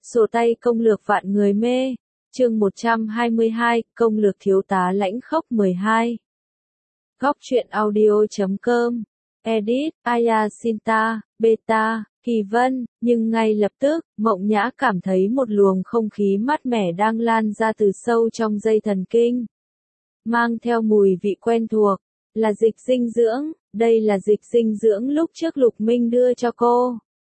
Sổ tay công lược vạn người mê. Chương 122, công lược thiếu tá lãnh khốc 12. Góc truyện audio.com. Edit, Ayasinta, Beta, Kỳ Vân, nhưng ngay lập tức, Mộng Nhã cảm thấy một luồng không khí mát mẻ đang lan ra từ sâu trong dây thần kinh. Mang theo mùi vị quen thuộc, là dịch dinh dưỡng, đây là dịch dinh dưỡng lúc trước Lục Minh đưa cho cô.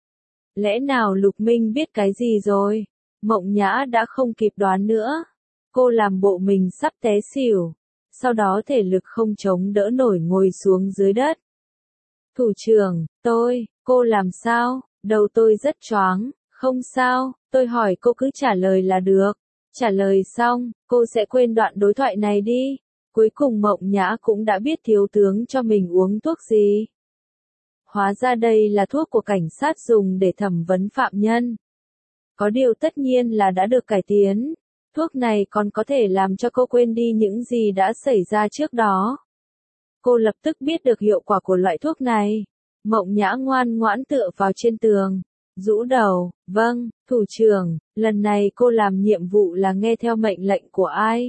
Lẽ nào Lục Minh biết cái gì rồi? Mộng Nhã đã không kịp đoán nữa. Cô làm bộ mình sắp té xỉu. Sau đó thể lực không chống đỡ nổi ngồi xuống dưới đất. Thủ trưởng, cô làm sao? Đầu tôi rất choáng. Không sao, tôi hỏi cô cứ trả lời là được. Trả lời xong, cô sẽ quên đoạn đối thoại này đi. Cuối cùng Mộng Nhã cũng đã biết thiếu tướng cho mình uống thuốc gì. Hóa ra đây là thuốc của cảnh sát dùng để thẩm vấn phạm nhân. Có điều tất nhiên là đã được cải tiến. Thuốc này còn có thể làm cho cô quên đi những gì đã xảy ra trước đó. Cô lập tức biết được hiệu quả của loại thuốc này. Mộng Nhã ngoan ngoãn tựa vào trên tường, rũ đầu, vâng, thủ trưởng, lần này cô làm nhiệm vụ là nghe theo mệnh lệnh của ai?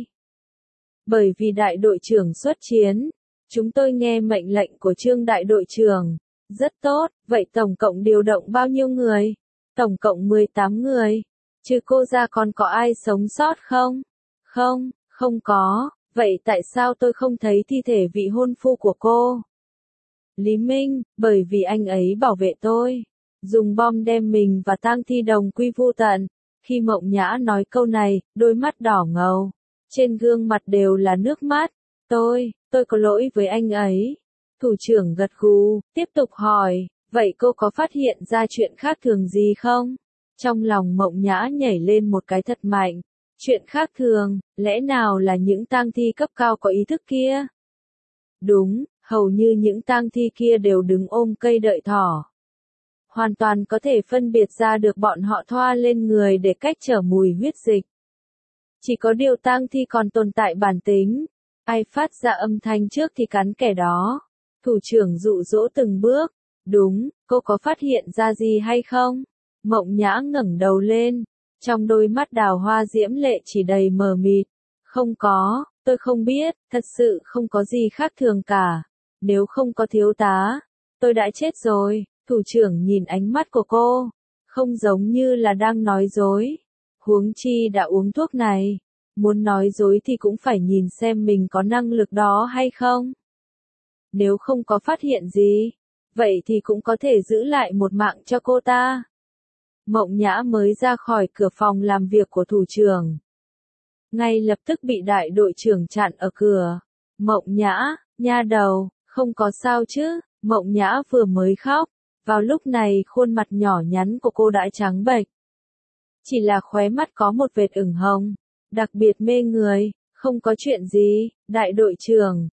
Bởi vì đại đội trưởng xuất chiến, chúng tôi nghe mệnh lệnh của Trương đại đội trưởng. Rất tốt, vậy tổng cộng điều động bao nhiêu người? Tổng cộng 18 người. Trừ cô ra còn có ai sống sót không? Không có, vậy tại sao tôi không thấy thi thể vị hôn phu của cô? Lý Minh, bởi vì anh ấy bảo vệ tôi. Dùng bom đem mình và tang thi đồng quy vu tận. Khi Mộng Nhã nói câu này, đôi mắt đỏ ngầu. Trên gương mặt đều là nước mắt. Tôi có lỗi với anh ấy. Thủ trưởng gật gù, tiếp tục hỏi, vậy cô có phát hiện ra chuyện khác thường gì không? Trong lòng Mộng Nhã nhảy lên một cái thật mạnh. Chuyện khác thường, lẽ nào là những tang thi cấp cao có ý thức kia? Đúng, hầu như những tang thi kia đều đứng ôm cây đợi thỏ. Hoàn toàn có thể phân biệt ra được bọn họ thoa lên người để cách trở mùi huyết dịch. Chỉ có điều tang thi còn tồn tại bản tính. Ai phát ra âm thanh trước thì cắn kẻ đó. Thủ trưởng dụ dỗ từng bước. Đúng, cô có phát hiện ra gì hay không? Mộng Nhã ngẩng đầu lên. Trong đôi mắt đào hoa diễm lệ chỉ đầy mờ mịt. Không có, tôi không biết, thật sự không có gì khác thường cả. Nếu không có thiếu tá, tôi đã chết rồi. Thủ trưởng nhìn ánh mắt của cô. Không giống như là đang nói dối. Huống chi đã uống thuốc này. Muốn nói dối thì cũng phải nhìn xem mình có năng lực đó hay không. Nếu không có phát hiện gì, vậy thì cũng có thể giữ lại một mạng cho cô ta. Mộng Nhã mới ra khỏi cửa phòng làm việc của thủ trưởng. Ngay lập tức bị đại đội trưởng chặn ở cửa. Mộng Nhã, nha đầu, không có sao chứ? Mộng Nhã vừa mới khóc. Vào lúc này khuôn mặt nhỏ nhắn của cô đã trắng bệch. Chỉ là khóe mắt có một vệt ửng hồng. Đặc biệt mê người, không có chuyện gì, đại đội trưởng,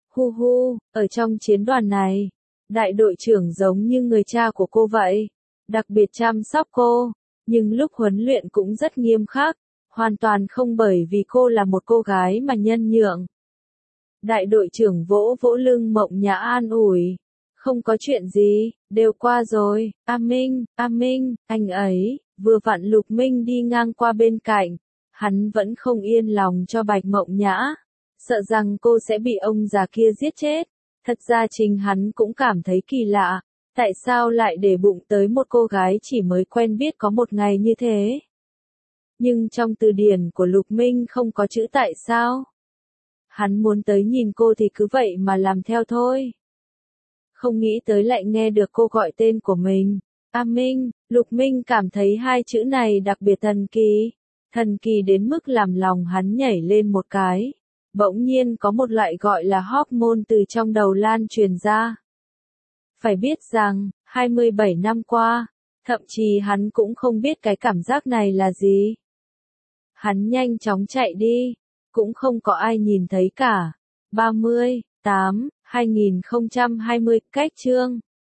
ở trong chiến đoàn này, đại đội trưởng giống như người cha của cô vậy, đặc biệt chăm sóc cô, nhưng lúc huấn luyện cũng rất nghiêm khắc, hoàn toàn không bởi vì cô là một cô gái mà nhân nhượng. Đại đội trưởng vỗ vỗ lưng Mộng Nhã an ủi, không có chuyện gì, đều qua rồi, A Minh, anh ấy, vừa vặn Lục Minh đi ngang qua bên cạnh. Hắn vẫn không yên lòng cho Bạch Mộng Nhã, sợ rằng cô sẽ bị ông già kia giết chết. Thật ra chính hắn cũng cảm thấy kỳ lạ, tại sao lại để bụng tới một cô gái chỉ mới quen biết có một ngày như thế. Nhưng trong từ điển của Lục Minh không có chữ tại sao. Hắn muốn tới nhìn cô thì cứ vậy mà làm theo thôi. Không nghĩ tới lại nghe được cô gọi tên của mình. A Minh, Lục Minh cảm thấy hai chữ này đặc biệt thần kỳ. Thần kỳ đến mức làm lòng hắn nhảy lên một cái. Bỗng nhiên có một loại gọi là hormone từ trong đầu lan truyền ra. Phải biết rằng, 27 năm qua, thậm chí hắn cũng không biết cái cảm giác này là gì. Hắn nhanh chóng chạy đi, cũng không có ai nhìn thấy cả. 2020, cách chương